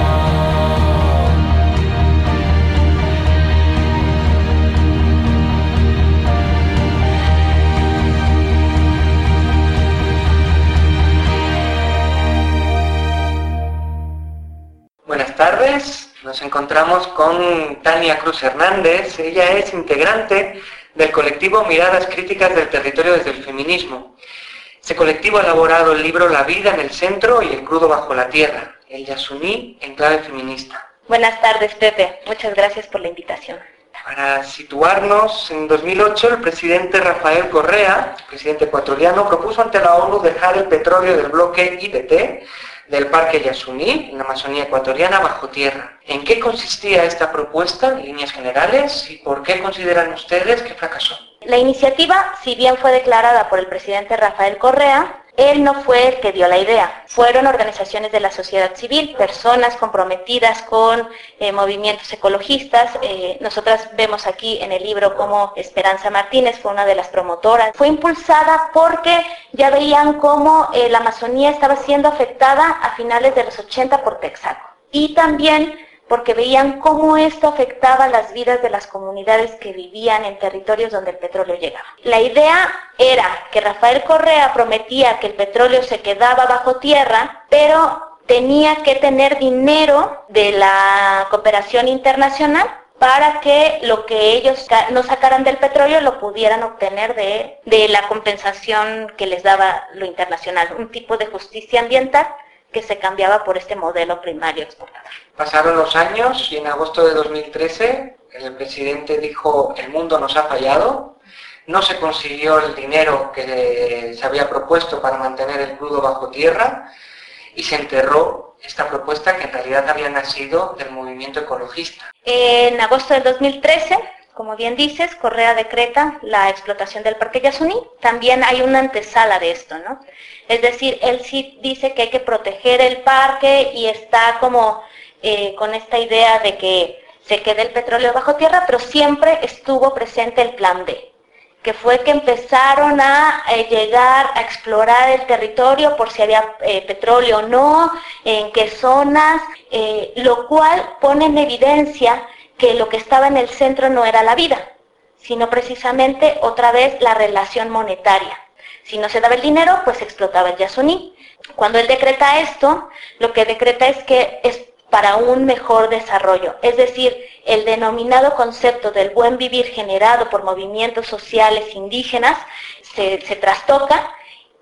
Buenas tardes, nos encontramos con Tania Cruz Hernández. Ella es integrante del colectivo Miradas Críticas del Territorio desde el Feminismo. Ese colectivo ha elaborado el libro La vida en el centro y el crudo bajo la tierra, el Yasuní en clave feminista. Buenas tardes, Pepe. Muchas gracias por la invitación. Para situarnos, en dos mil ocho el presidente Rafael Correa, presidente ecuatoriano, propuso ante la ONU dejar el petróleo del bloque I B T del Parque Yasuní, en la Amazonía ecuatoriana, bajo tierra. ¿En qué consistía esta propuesta, en líneas generales, y por qué consideran ustedes que fracasó? La iniciativa, si bien fue declarada por el presidente Rafael Correa, él no fue el que dio la idea. Fueron organizaciones de la sociedad civil, personas comprometidas con eh, movimientos ecologistas. Eh, nosotras vemos aquí en el libro cómo Esperanza Martínez fue una de las promotoras. Fue impulsada porque ya veían cómo eh, la Amazonía estaba siendo afectada a finales de los ochenta por Texaco. Y también porque veían cómo esto afectaba las vidas de las comunidades que vivían en territorios donde el petróleo llegaba. La idea era que Rafael Correa prometía que el petróleo se quedaba bajo tierra, pero tenía que tener dinero de la cooperación internacional para que lo que ellos no sacaran del petróleo lo pudieran obtener de, de la compensación que les daba lo internacional, un tipo de justicia ambiental que se cambiaba por este modelo primario exportador. Pasaron los años y en agosto de dos mil trece el presidente dijo: el mundo nos ha fallado, no se consiguió el dinero que se había propuesto para mantener el crudo bajo tierra y se enterró esta propuesta que en realidad había nacido del movimiento ecologista. En agosto del dos mil trece, como bien dices, Correa decreta la explotación del Parque Yasuní. También hay una antesala de esto, ¿no? Es decir, él sí dice que hay que proteger el parque y está como eh, con esta idea de que se quede el petróleo bajo tierra, pero siempre estuvo presente el plan B, que fue que empezaron a eh, llegar a explorar el territorio por si había eh, petróleo o no, en qué zonas, eh, lo cual pone en evidencia que lo que estaba en el centro no era la vida, sino precisamente otra vez la relación monetaria. Si no se daba el dinero, pues se explotaba el Yasuní. Cuando él decreta esto, lo que decreta es que es para un mejor desarrollo, es decir, el denominado concepto del buen vivir generado por movimientos sociales indígenas se, se trastoca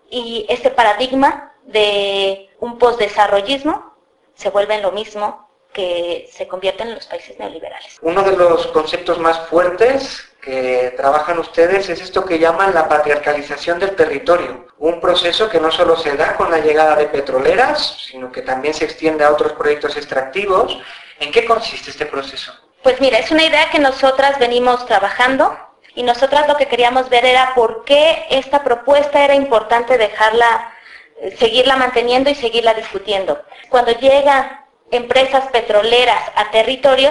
y este paradigma de un postdesarrollismo se vuelve en lo mismo que se convierten en los países neoliberales. Uno de los conceptos más fuertes que trabajan ustedes es esto que llaman la patriarcalización del territorio, un proceso que no solo se da con la llegada de petroleras, sino que también se extiende a otros proyectos extractivos. ¿En qué consiste este proceso? Pues mira, es una idea que nosotras venimos trabajando y nosotras lo que queríamos ver era por qué esta propuesta era importante dejarla seguirla manteniendo y seguirla discutiendo. Cuando llegan empresas petroleras a territorios,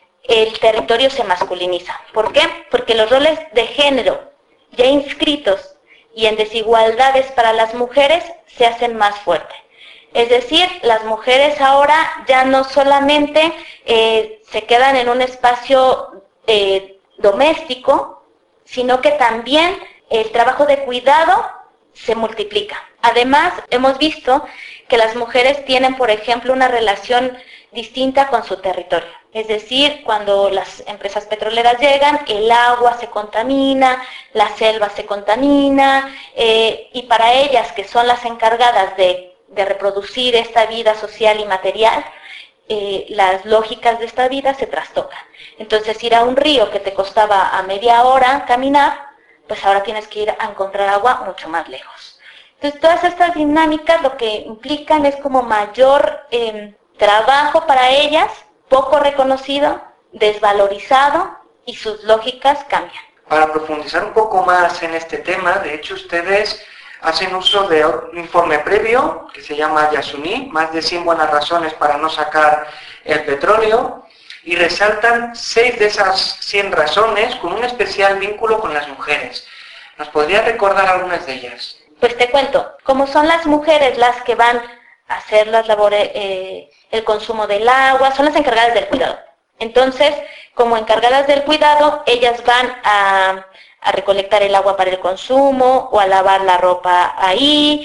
el territorio se masculiniza. ¿Por qué? Porque los roles de género ya inscritos y en desigualdades para las mujeres se hacen más fuertes. Es decir, las mujeres ahora ya no solamente eh, se quedan en un espacio eh, doméstico, sino que también el trabajo de cuidado se multiplica. Además, hemos visto que las mujeres tienen, por ejemplo, una relación distinta con su territorio. Es decir, cuando las empresas petroleras llegan, el agua se contamina, la selva se contamina, eh, y para ellas, que son las encargadas de, de reproducir esta vida social y material, eh, las lógicas de esta vida se trastocan. Entonces, ir a un río que te costaba a media hora caminar, pues ahora tienes que ir a encontrar agua mucho más lejos. Entonces, todas estas dinámicas lo que implican es como mayor eh, trabajo para ellas, poco reconocido, desvalorizado, y sus lógicas cambian. Para profundizar un poco más en este tema, de hecho ustedes hacen uso de un informe previo que se llama Yasuní, más de cien buenas razones para no sacar el petróleo, y resaltan seis de esas cien razones con un especial vínculo con las mujeres. ¿Nos podría recordar algunas de ellas? Pues te cuento, como son las mujeres las que van a hacer las labores, eh, el consumo del agua, son las encargadas del cuidado. Entonces, como encargadas del cuidado, ellas van a, a recolectar el agua para el consumo, o a lavar la ropa ahí,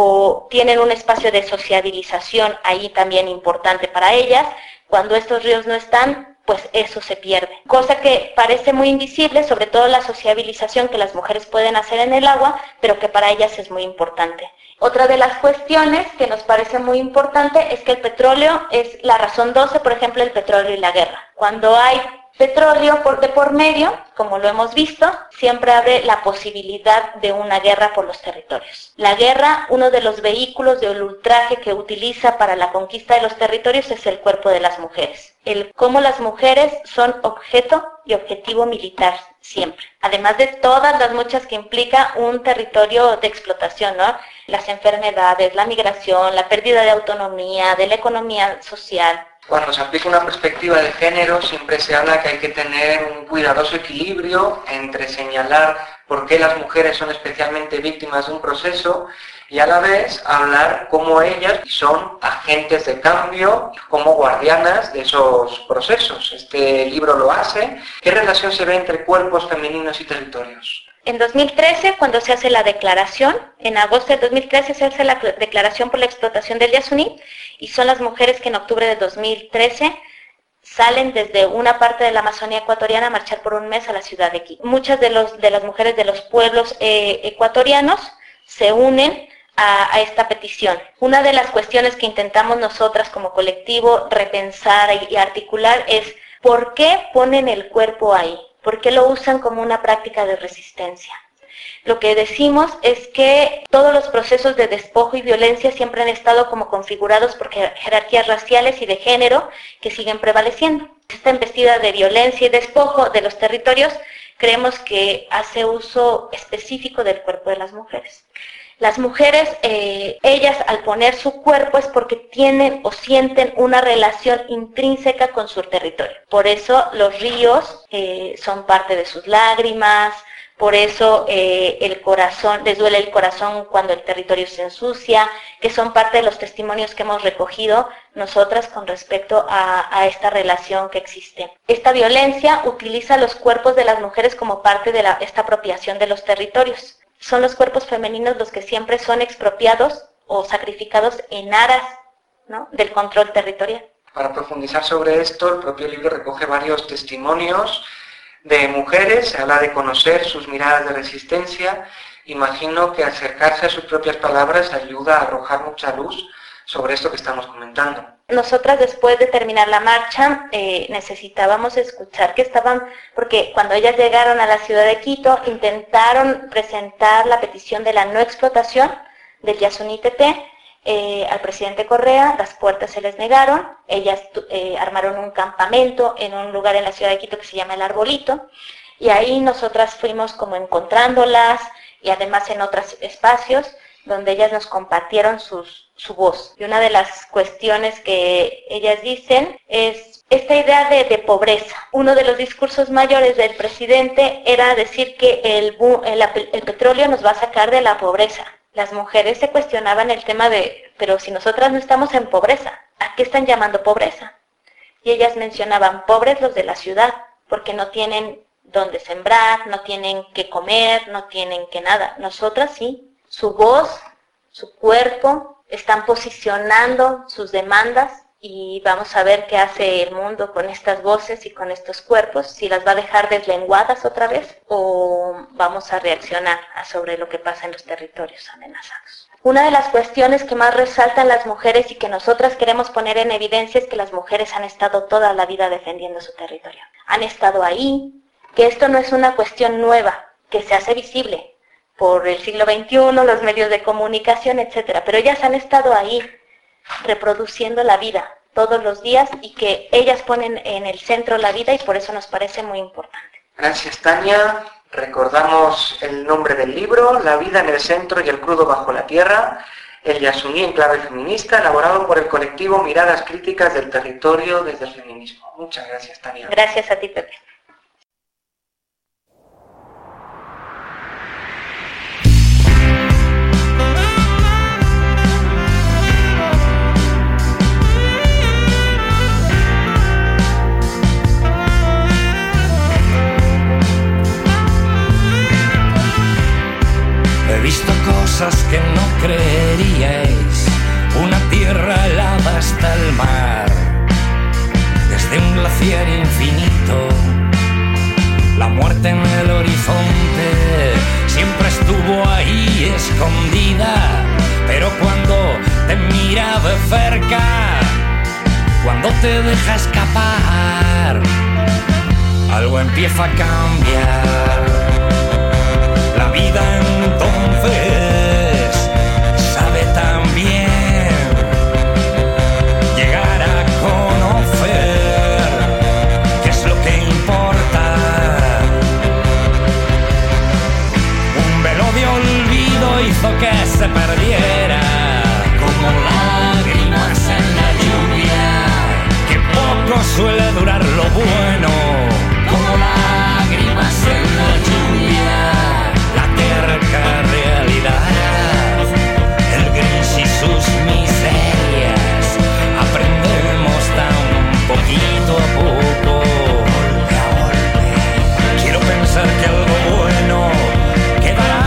o tienen un espacio de sociabilización ahí también importante para ellas. Cuando estos ríos no están, pues eso se pierde. Cosa que parece muy invisible, sobre todo la sociabilización que las mujeres pueden hacer en el agua, pero que para ellas es muy importante. Otra de las cuestiones que nos parece muy importante es que el petróleo es la razón doce, por ejemplo, el petróleo y la guerra. Cuando hay petróleo por, de por medio, como lo hemos visto, siempre abre la posibilidad de una guerra por los territorios. La guerra, uno de los vehículos del ultraje que utiliza para la conquista de los territorios es el cuerpo de las mujeres. El cómo las mujeres son objeto y objetivo militar siempre. Además de todas las muchas que implica un territorio de explotación, ¿no? Las enfermedades, la migración, la pérdida de autonomía, de la economía social. Cuando se aplica una perspectiva de género, siempre se habla que hay que tener un cuidadoso equilibrio entre señalar por qué las mujeres son especialmente víctimas de un proceso y a la vez hablar cómo ellas son agentes de cambio, como guardianas de esos procesos. Este libro lo hace. ¿Qué relación se ve entre cuerpos femeninos y territorios? En dos mil trece, cuando se hace la declaración, en agosto de dos mil trece se hace la declaración por la explotación del Yasuní, y son las mujeres que en octubre de dos mil trece salen desde una parte de la Amazonía ecuatoriana a marchar por un mes a la ciudad de Quito. Muchas de, los, de las mujeres de los pueblos eh, ecuatorianos se unen a, a esta petición. Una de las cuestiones que intentamos nosotras como colectivo repensar y, y articular es ¿por qué ponen el cuerpo ahí? ¿Por qué lo usan como una práctica de resistencia? Lo que decimos es que todos los procesos de despojo y violencia siempre han estado como configurados por jerarquías raciales y de género que siguen prevaleciendo. Esta embestida de violencia y despojo de los territorios creemos que hace uso específico del cuerpo de las mujeres. Las mujeres, eh, ellas al poner su cuerpo es porque tienen o sienten una relación intrínseca con su territorio. Por eso los ríos eh, son parte de sus lágrimas, por eso eh, el corazón, les duele el corazón cuando el territorio se ensucia, que son parte de los testimonios que hemos recogido nosotras con respecto a, a esta relación que existe. Esta violencia utiliza los cuerpos de las mujeres como parte de la, esta apropiación de los territorios. Son los cuerpos femeninos los que siempre son expropiados o sacrificados en aras, ¿no?, del control territorial. Para profundizar sobre esto, el propio libro recoge varios testimonios de mujeres, se habla de conocer sus miradas de resistencia. Imagino que acercarse a sus propias palabras ayuda a arrojar mucha luz sobre esto que estamos comentando. Nosotras después de terminar la marcha eh, necesitábamos escuchar que estaban, porque cuando ellas llegaron a la ciudad de Quito intentaron presentar la petición de la no explotación del Yasuní Teté eh, al presidente Correa, las puertas se les negaron, ellas eh, armaron un campamento en un lugar en la ciudad de Quito que se llama El Arbolito, y ahí nosotras fuimos como encontrándolas y además en otros espacios. donde ellas nos compartieron sus, su voz. Y una de las cuestiones que ellas dicen es esta idea de, de pobreza. Uno de los discursos mayores del presidente era decir que el, el, el petróleo nos va a sacar de la pobreza. Las mujeres se cuestionaban el tema de, pero si nosotras no estamos en pobreza, ¿a qué están llamando pobreza? Y ellas mencionaban, pobres los de la ciudad, porque no tienen dónde sembrar, no tienen qué comer, no tienen qué nada. Nosotras sí. Su voz, su cuerpo, están posicionando sus demandas y vamos a ver qué hace el mundo con estas voces y con estos cuerpos, si las va a dejar deslenguadas otra vez o vamos a reaccionar sobre lo que pasa en los territorios amenazados. Una de las cuestiones que más resaltan las mujeres y que nosotras queremos poner en evidencia es que las mujeres han estado toda la vida defendiendo su territorio. Han estado ahí, que esto no es una cuestión nueva, que se hace visible por el siglo veintiuno, los medios de comunicación, etcétera. Pero ellas han estado ahí, reproduciendo la vida todos los días y que ellas ponen en el centro la vida y por eso nos parece muy importante. Gracias, Tania. Recordamos el nombre del libro, La vida en el centro y el crudo bajo la tierra, el Yasuní en clave feminista, elaborado por el colectivo Miradas Críticas del Territorio desde el Feminismo. Muchas gracias, Tania. Gracias a ti, Pepe. He visto cosas que no creeríais, una tierra helada hasta el mar, desde un glaciar infinito, la muerte en el horizonte siempre estuvo ahí escondida, pero cuando te mira de cerca, cuando te deja escapar, algo empieza a cambiar. La vida entonces sabe tan bien llegar a conocer qué es lo que importa. Un velo de olvido hizo que se perdiera como lágrimas en la lluvia, que poco suele durar lo bueno, como lágrimas en la lluvia. Realidad, el gris y sus miserias, aprendemos tan poquito a poco, golpe a golpe. Quiero pensar que algo bueno quedará.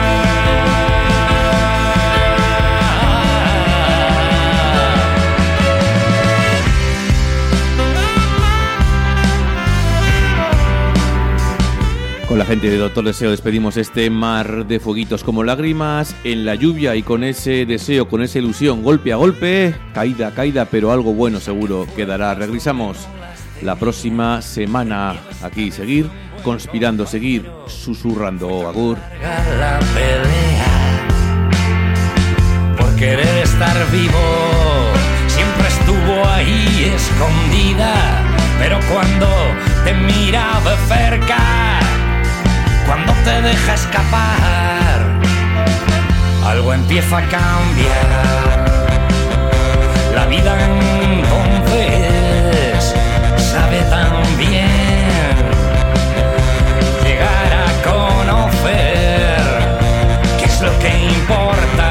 Con la gente de Doctor Deseo despedimos este Mar de Fueguitos como lágrimas en la lluvia y con ese deseo, con esa ilusión, golpe a golpe, caída a caída, pero algo bueno seguro quedará. Regresamos la próxima semana aquí, seguir conspirando, seguir susurrando. Agur. La pelea por querer estar vivo siempre estuvo ahí escondida, pero cuando te mira de cerca, cuando te deja escapar, algo empieza a cambiar. La vida entonces sabe tan bien llegar a conocer qué es lo que importa.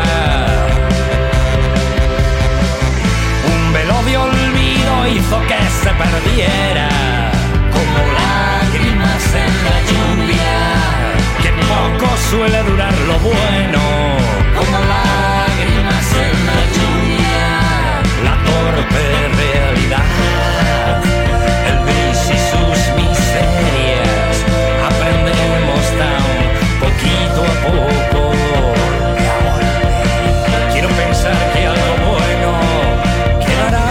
Un velo de olvido hizo que se perdiera como lágrimas en la lluvia, que poco suele durar lo bueno, como lágrimas en la lluvia, la torpe realidad, el gris y sus miserias, aprendemos tan poquito a poco, golpe a golpe. Quiero pensar que algo bueno quedará.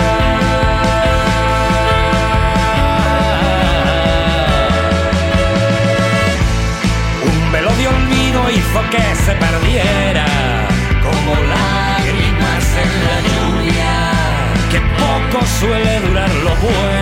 Hizo que se perdiera como lágrimas en la lluvia, que poco suele durar lo bueno.